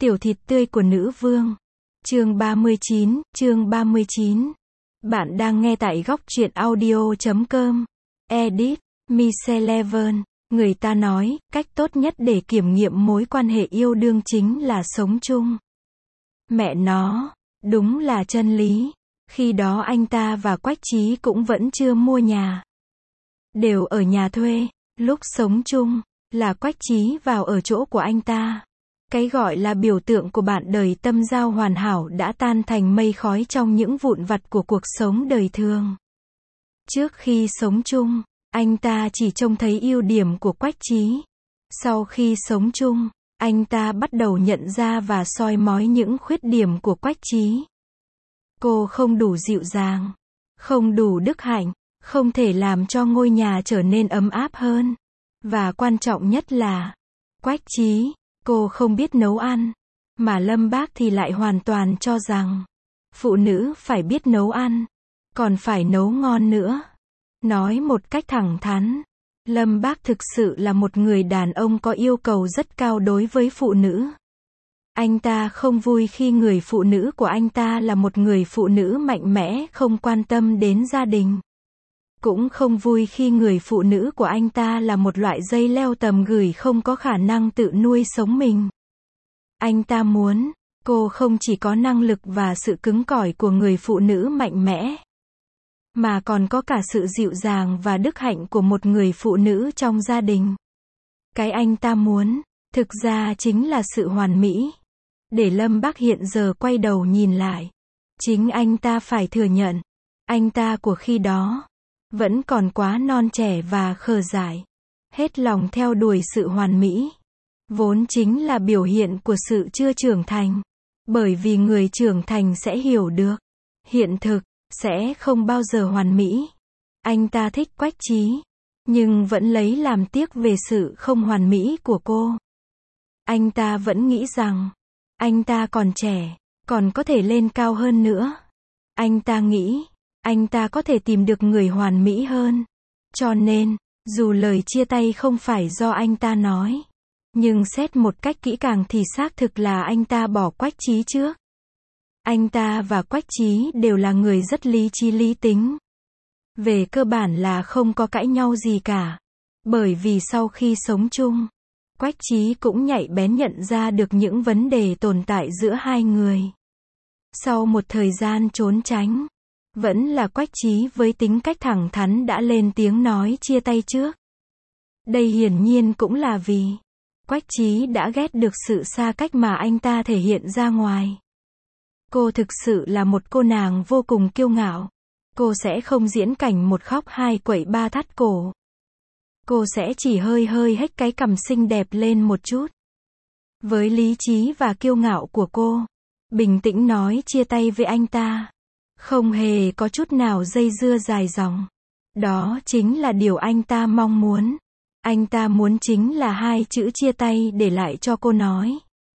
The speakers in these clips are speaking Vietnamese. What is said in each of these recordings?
Tiểu thịt tươi của nữ vương. Chương 39. Bạn đang nghe tại góc truyện audio.com. Edit, Michelle. Người ta nói, cách tốt nhất để kiểm nghiệm mối quan hệ yêu đương chính là sống chung. Mẹ nó, đúng là chân lý. Khi đó anh ta và Quách Chí cũng vẫn chưa mua nhà. Đều ở nhà thuê, lúc sống chung, là Quách Chí vào ở chỗ của anh ta. Cái gọi là biểu tượng của bạn đời tâm giao hoàn hảo đã tan thành mây khói trong những vụn vặt của cuộc sống đời thường. Trước khi sống chung, anh ta chỉ trông thấy ưu điểm của Quách Chí. Sau khi sống chung, anh ta bắt đầu nhận ra và soi mói những khuyết điểm của Quách Chí. Cô không đủ dịu dàng, không đủ đức hạnh, không thể làm cho ngôi nhà trở nên ấm áp hơn. Và quan trọng nhất là, Quách Chí, cô không biết nấu ăn. Mà Lâm Bác thì lại hoàn toàn cho rằng, phụ nữ phải biết nấu ăn, còn phải nấu ngon nữa. Nói một cách thẳng thắn, Lâm Bác thực sự là một người đàn ông có yêu cầu rất cao đối với phụ nữ. Anh ta không vui khi người phụ nữ của anh ta là một người phụ nữ mạnh mẽ không quan tâm đến gia đình. Cũng không vui khi người phụ nữ của anh ta là một loại dây leo tầm gửi không có khả năng tự nuôi sống mình. Anh ta muốn, cô không chỉ có năng lực và sự cứng cỏi của người phụ nữ mạnh mẽ, mà còn có cả sự dịu dàng và đức hạnh của một người phụ nữ trong gia đình. Cái anh ta muốn, thực ra chính là sự hoàn mỹ. Để Lâm Bác hiện giờ quay đầu nhìn lại, chính anh ta phải thừa nhận, anh ta của khi đó vẫn còn quá non trẻ và khờ dại, hết lòng theo đuổi sự hoàn mỹ, vốn chính là biểu hiện của sự chưa trưởng thành. Bởi vì người trưởng thành sẽ hiểu được, hiện thực sẽ không bao giờ hoàn mỹ. Anh ta thích Quách Chí, nhưng vẫn lấy làm tiếc về sự không hoàn mỹ của cô. Anh ta vẫn nghĩ rằng, anh ta còn trẻ, còn có thể lên cao hơn nữa. Anh ta nghĩ, anh ta có thể tìm được người hoàn mỹ hơn. Cho nên, dù lời chia tay không phải do anh ta nói, nhưng xét một cách kỹ càng thì xác thực là anh ta bỏ Quách Chí trước. Anh ta và Quách Chí đều là người rất lý trí lý tính. Về cơ bản là không có cãi nhau gì cả. Bởi vì sau khi sống chung, Quách Chí cũng nhạy bén nhận ra được những vấn đề tồn tại giữa hai người. Sau một thời gian trốn tránh, vẫn là Quách Chí với tính cách thẳng thắn đã lên tiếng nói chia tay trước. Đây hiển nhiên cũng là vì Quách Chí đã ghét được sự xa cách mà anh ta thể hiện ra ngoài. Cô thực sự là một cô nàng vô cùng kiêu ngạo. Cô sẽ không diễn cảnh một khóc hai quậy ba thắt cổ. Cô sẽ chỉ hơi hếch cái cằm xinh đẹp lên một chút. Với lý trí và kiêu ngạo của cô, bình tĩnh nói chia tay với anh ta. Không hề có chút nào dây dưa dài dòng. Đó chính là điều anh ta mong muốn. Anh ta muốn chính là hai chữ chia tay để lại cho cô nói.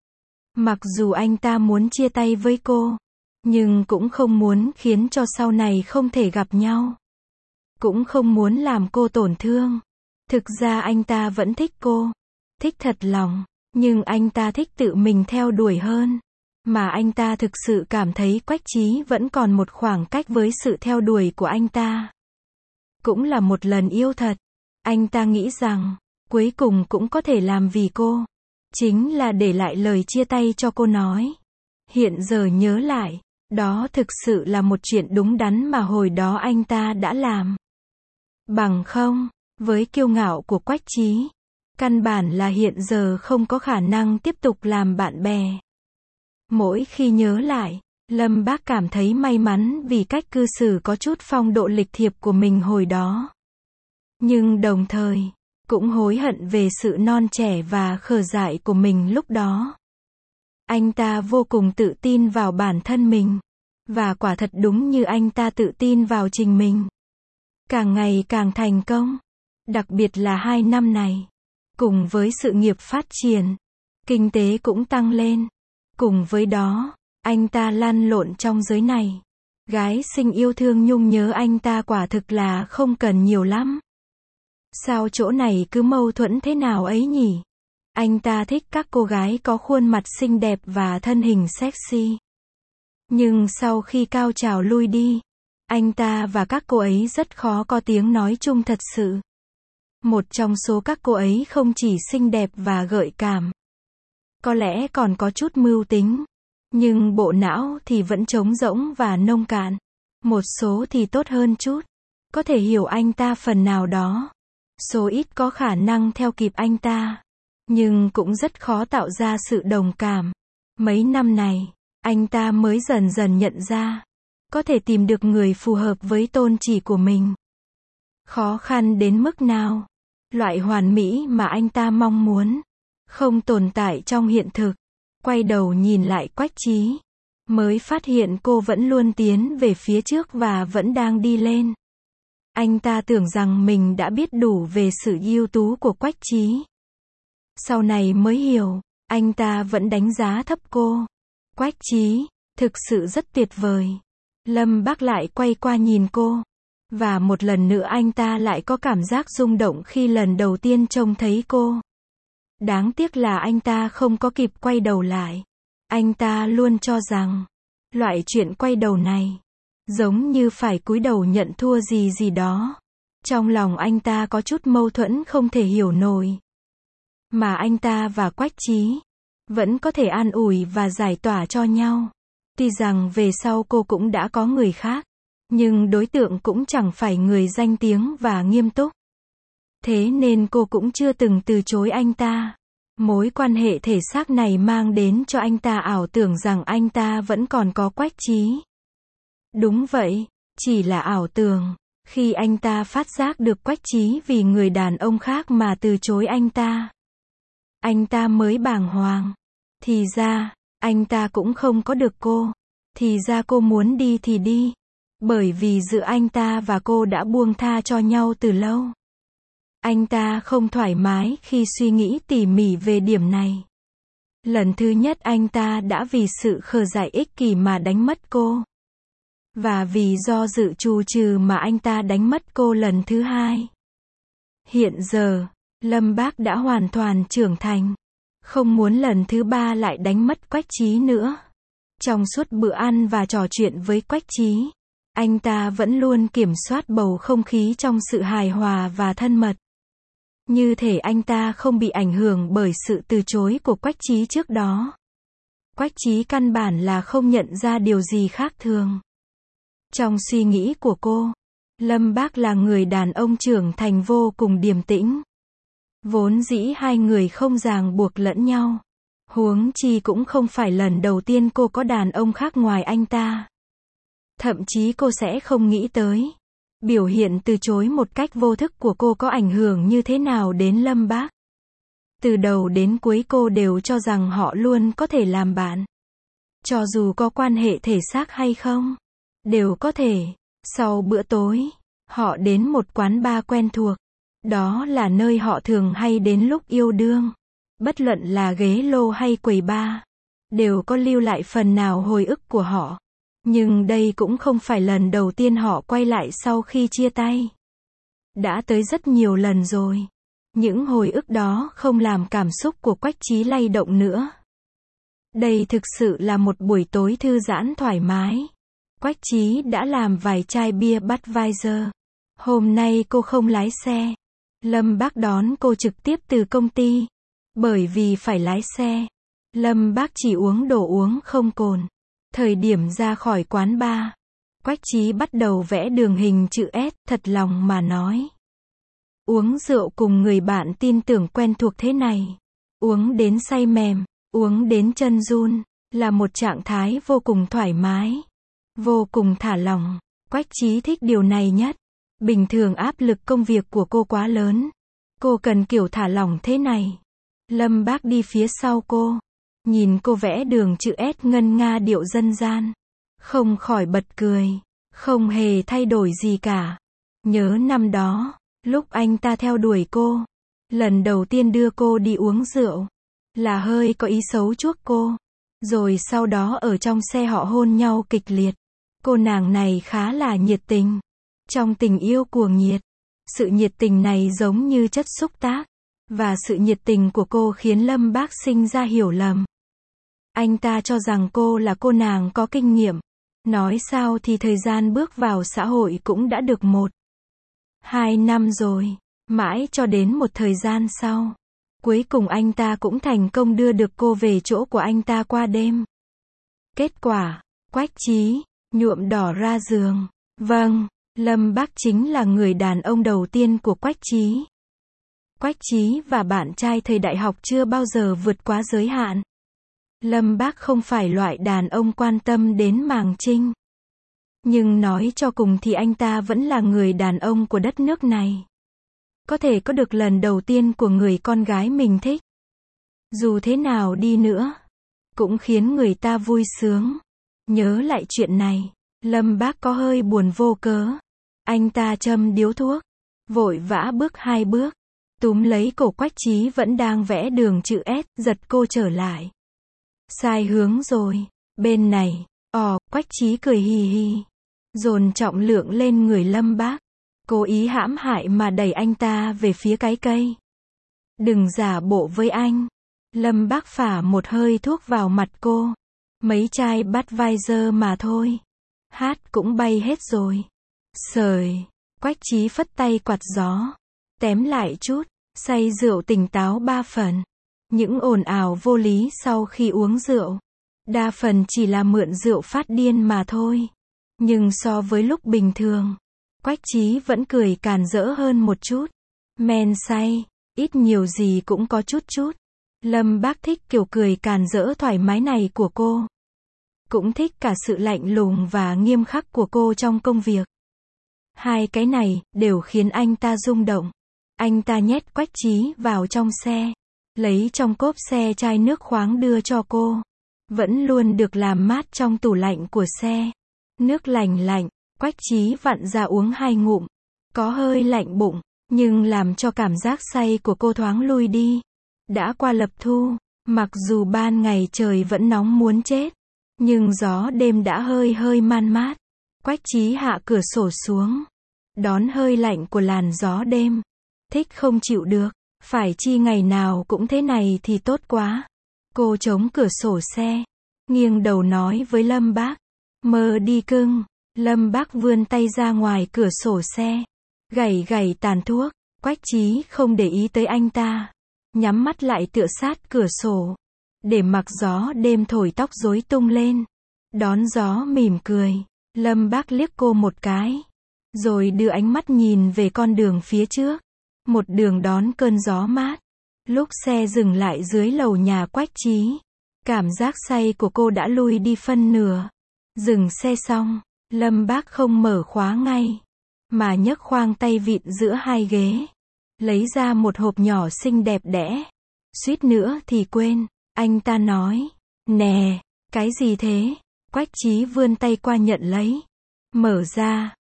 Mặc dù anh ta muốn chia tay với cô, nhưng cũng không muốn khiến cho sau này không thể gặp nhau. Cũng không muốn làm cô tổn thương. Thực ra anh ta vẫn thích cô. Thích thật lòng. Nhưng anh ta thích tự mình theo đuổi hơn. Mà anh ta thực sự cảm thấy Quách Chí vẫn còn một khoảng cách với sự theo đuổi của anh ta. Cũng là một lần yêu thật. Anh ta nghĩ rằng, cuối cùng cũng có thể làm vì cô. Chính là để lại lời chia tay cho cô nói. Hiện giờ nhớ lại, đó thực sự là một chuyện đúng đắn mà hồi đó anh ta đã làm. Bằng không, với kiêu ngạo của Quách Chí, căn bản là hiện giờ không có khả năng tiếp tục làm bạn bè. Mỗi khi nhớ lại, Lâm Bác cảm thấy may mắn vì cách cư xử có chút phong độ lịch thiệp của mình hồi đó. Nhưng đồng thời, cũng hối hận về sự non trẻ và khờ dại của mình lúc đó. Anh ta vô cùng tự tin vào bản thân mình. Và quả thật đúng như anh ta tự tin vào chính mình. Càng ngày càng thành công. Đặc biệt là 2 năm này. Cùng với sự nghiệp phát triển, kinh tế cũng tăng lên. Cùng với đó, anh ta lăn lộn trong giới này. Gái xinh yêu thương nhung nhớ anh ta quả thực là không cần nhiều lắm. Sao chỗ này cứ mâu thuẫn thế nào ấy nhỉ? Anh ta thích các cô gái có khuôn mặt xinh đẹp và thân hình sexy. Nhưng sau khi cao trào lui đi, anh ta và các cô ấy rất khó có tiếng nói chung thật sự. Một trong số các cô ấy không chỉ xinh đẹp và gợi cảm, có lẽ còn có chút mưu tính, nhưng bộ não thì vẫn trống rỗng và nông cạn. Một số thì tốt hơn chút, có thể hiểu anh ta phần nào đó. Số ít có khả năng theo kịp anh ta, nhưng cũng rất khó tạo ra sự đồng cảm. Mấy năm này, anh ta mới dần dần nhận ra, có thể tìm được người phù hợp với tôn chỉ của mình. Khó khăn đến mức nào? Loại hoàn mỹ mà anh ta mong muốn, không tồn tại trong hiện thực. Quay đầu nhìn lại Quách Trí, mới phát hiện cô vẫn luôn tiến về phía trước và vẫn đang đi lên. Anh ta tưởng rằng mình đã biết đủ về sự ưu tú của Quách Trí. Sau này mới hiểu, anh ta vẫn đánh giá thấp cô. Quách Trí, thực sự rất tuyệt vời. Lâm Bác lại quay qua nhìn cô. Và một lần nữa anh ta lại có cảm giác rung động khi lần đầu tiên trông thấy cô. Đáng tiếc là anh ta không có kịp quay đầu lại. Anh ta luôn cho rằng, loại chuyện quay đầu này, giống như phải cúi đầu nhận thua gì gì đó. Trong lòng anh ta có chút mâu thuẫn không thể hiểu nổi. Mà anh ta và Quách Trí vẫn có thể an ủi và giải tỏa cho nhau. Tuy rằng về sau cô cũng đã có người khác, nhưng đối tượng cũng chẳng phải người danh tiếng và nghiêm túc. Thế nên cô cũng chưa từng từ chối anh ta. Mối quan hệ thể xác này mang đến cho anh ta ảo tưởng rằng anh ta vẫn còn có Quách Trí. Đúng vậy, chỉ là ảo tưởng. Khi anh ta phát giác được Quách Trí vì người đàn ông khác mà từ chối anh ta mới bàng hoàng. Thì ra, anh ta cũng không có được cô. Thì ra cô muốn đi thì đi. Bởi vì giữa anh ta và cô đã buông tha cho nhau từ lâu. Anh ta không thoải mái khi suy nghĩ tỉ mỉ về điểm này. Lần thứ nhất anh ta đã vì sự khờ dại ích kỷ mà đánh mất cô. Và vì do dự trù trừ mà anh ta đánh mất cô lần thứ hai. Hiện giờ, Lâm Bác đã hoàn toàn trưởng thành. Không muốn lần thứ ba lại đánh mất Quách Trí nữa. Trong suốt bữa ăn và trò chuyện với Quách Trí, anh ta vẫn luôn kiểm soát bầu không khí trong sự hài hòa và thân mật. Như thể anh ta không bị ảnh hưởng bởi sự từ chối của Quách Trí trước đó. Quách Trí căn bản là không nhận ra điều gì khác thường. Trong suy nghĩ của cô, Lâm Bác là người đàn ông trưởng thành vô cùng điềm tĩnh. Vốn dĩ hai người không ràng buộc lẫn nhau. Huống chi cũng không phải lần đầu tiên cô có đàn ông khác ngoài anh ta. Thậm chí cô sẽ không nghĩ tới. Biểu hiện từ chối một cách vô thức của cô có ảnh hưởng như thế nào đến Lâm Bác. Từ đầu đến cuối cô đều cho rằng họ luôn có thể làm bạn. Cho dù có quan hệ thể xác hay không, đều có thể. Sau bữa tối, họ đến một quán bar quen thuộc. Đó là nơi họ thường hay đến lúc yêu đương. Bất luận là ghế lô hay quầy bar, đều có lưu lại phần nào hồi ức của họ. Nhưng đây cũng không phải lần đầu tiên họ quay lại sau khi chia tay. Đã tới rất nhiều lần rồi. Những hồi ức đó không làm cảm xúc của Quách Trí lay động nữa. Đây thực sự là một buổi tối thư giãn thoải mái. Quách Trí đã làm vài chai bia Budweiser. Hôm nay cô không lái xe. Lâm Bác đón cô trực tiếp từ công ty. Bởi vì phải lái xe, Lâm Bác chỉ uống đồ uống không cồn. Thời điểm ra khỏi quán bar, Quách Trí bắt đầu vẽ đường hình chữ S, thật lòng mà nói. Uống rượu cùng người bạn tin tưởng quen thuộc thế này, uống đến say mềm, uống đến chân run, là một trạng thái vô cùng thoải mái, vô cùng thả lỏng. Quách Trí thích điều này nhất. Bình thường áp lực công việc của cô quá lớn. Cô cần kiểu thả lỏng thế này. Lâm Bác đi phía sau cô, nhìn cô vẽ đường chữ S ngân nga điệu dân gian, không khỏi bật cười, không hề thay đổi gì cả. Nhớ năm đó, lúc anh ta theo đuổi cô, lần đầu tiên đưa cô đi uống rượu, là hơi có ý xấu chuốc cô, rồi sau đó ở trong xe họ hôn nhau kịch liệt. Cô nàng này khá là nhiệt tình. Trong tình yêu cuồng nhiệt, sự nhiệt tình này giống như chất xúc tác, Và sự nhiệt tình của cô khiến Lâm Bác sinh ra hiểu lầm. Anh ta cho rằng cô là cô nàng có kinh nghiệm. Nói sao thì thời gian bước vào xã hội cũng đã được 1-2 năm rồi. Mãi cho đến một thời gian sau. Cuối cùng anh ta cũng thành công đưa được cô về chỗ của anh ta qua đêm. Kết quả, Quách Chí, nhuộm đỏ ra giường. Vâng, Lâm Bác chính là người đàn ông đầu tiên của Quách Chí. Quách Chí và bạn trai thời đại học chưa bao giờ vượt quá giới hạn. Lâm Bác không phải loại đàn ông quan tâm đến màng trinh. Nhưng nói cho cùng thì anh ta vẫn là người đàn ông của đất nước này. Có thể có được lần đầu tiên của người con gái mình thích. Dù thế nào đi nữa, cũng khiến người ta vui sướng. Nhớ lại chuyện này, Lâm Bác có hơi buồn vô cớ. Anh ta châm điếu thuốc, vội vã bước 2 bước, túm lấy cổ Quách Chí vẫn đang vẽ đường chữ S, giật cô trở lại. Sai hướng rồi, bên này. Quách Chí cười hì hì, dồn trọng lượng lên người Lâm Bác, cố ý hãm hại mà đẩy anh ta về phía cái cây. Đừng giả bộ với anh. Lâm Bác phả một hơi thuốc vào mặt cô. Mấy chai Budweiser mà thôi. Hát cũng bay hết rồi. Sời. Quách Chí phất tay quạt gió. Tém lại chút. Say rượu tỉnh táo 3 phần. Những ồn ào vô lý sau khi uống rượu. Đa phần chỉ là mượn rượu phát điên mà thôi. Nhưng so với lúc bình thường, Quách Chí vẫn cười càn rỡ hơn một chút. Men say, ít nhiều gì cũng có chút chút. Lâm Bác thích kiểu cười càn rỡ thoải mái này của cô. Cũng thích cả sự lạnh lùng và nghiêm khắc của cô trong công việc. Hai cái này đều khiến anh ta rung động. Anh ta nhét Quách Chí vào trong xe, lấy trong cốp xe chai nước khoáng đưa cho cô. Vẫn luôn được làm mát trong tủ lạnh của xe. Nước lạnh lạnh, Quách Chí vặn ra uống 2 ngụm. Có hơi lạnh bụng, nhưng làm cho cảm giác say của cô thoáng lui đi. Đã qua lập thu, mặc dù ban ngày trời vẫn nóng muốn chết, nhưng gió đêm đã hơi hơi man mát. Quách Chí hạ cửa sổ xuống, đón hơi lạnh của làn gió đêm. Thích không chịu được, phải chi ngày nào cũng thế này thì tốt quá. Cô chống cửa sổ xe, nghiêng đầu nói với Lâm Bác. Mơ đi cưng. Lâm Bác vươn tay ra ngoài cửa sổ xe, gảy gảy tàn thuốc. Quách Chí không để ý tới anh ta, nhắm mắt lại tựa sát cửa sổ, để mặc gió đêm thổi tóc rối tung lên. Đón gió mỉm cười. Lâm Bác liếc cô một cái, rồi đưa ánh mắt nhìn về con đường phía trước. Một đường đón cơn gió mát. Lúc xe dừng lại dưới lầu nhà Quách Chí, cảm giác say của cô đã lui đi phân nửa. Dừng xe xong, Lâm Bác không mở khóa ngay, mà nhấc khoang tay vịn giữa hai ghế, lấy ra một hộp nhỏ xinh đẹp đẽ. Suýt nữa thì quên, anh ta nói. Nè, cái gì thế? Quách Chí vươn tay qua nhận lấy. Mở ra,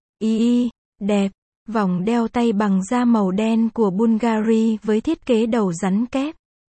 đẹp. Vòng đeo tay bằng da màu đen của Bulgari với thiết kế đầu rắn kép.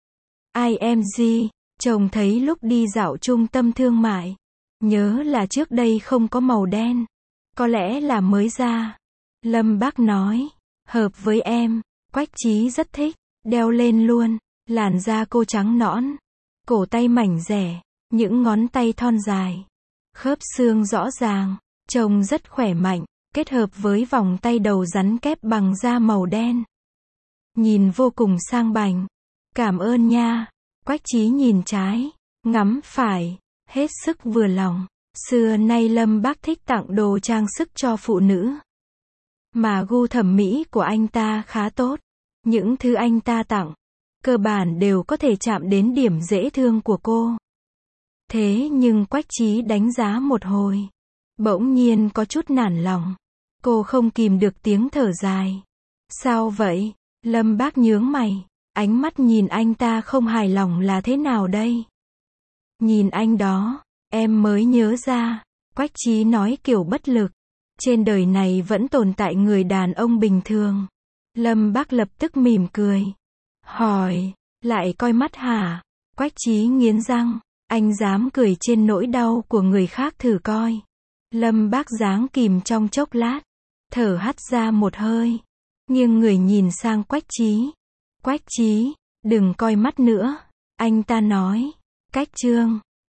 IMG, chồng thấy lúc đi dạo trung tâm thương mại. Nhớ là trước đây không có màu đen. Có lẽ là mới ra. Lâm Bác nói. Hợp với em. Quách Chí rất thích. Đeo lên luôn. Làn da cô trắng nõn. Cổ tay mảnh dẻ. Những ngón tay thon dài. Khớp xương rõ ràng. Trông rất khỏe mạnh. Kết hợp với vòng tay đầu rắn kép bằng da màu đen. Nhìn vô cùng sang bảnh. Cảm ơn nha. Quách Chí nhìn trái, ngắm phải, hết sức vừa lòng. Xưa nay Lâm Bác thích tặng đồ trang sức cho phụ nữ. Mà gu thẩm mỹ của anh ta khá tốt. Những thứ anh ta tặng, cơ bản đều có thể chạm đến điểm dễ thương của cô. Thế nhưng Quách Chí đánh giá một hồi, bỗng nhiên có chút nản lòng. Cô không kìm được tiếng thở dài. Sao vậy? Lâm Bác nhướng mày, ánh mắt nhìn anh ta không hài lòng là thế nào đây? Nhìn anh đó, em mới nhớ ra. Quách Chí nói kiểu bất lực. Trên đời này vẫn tồn tại người đàn ông bình thường. Lâm Bác lập tức mỉm cười. Hỏi, lại coi mắt hả? Quách Chí nghiến răng, anh dám cười trên nỗi đau của người khác thử coi. Lâm Bác giáng kìm trong chốc lát, thở hắt ra một hơi, nghiêng người nhìn sang Quách Chí. Quách Chí, đừng coi mắt nữa. Anh ta nói. Cách chương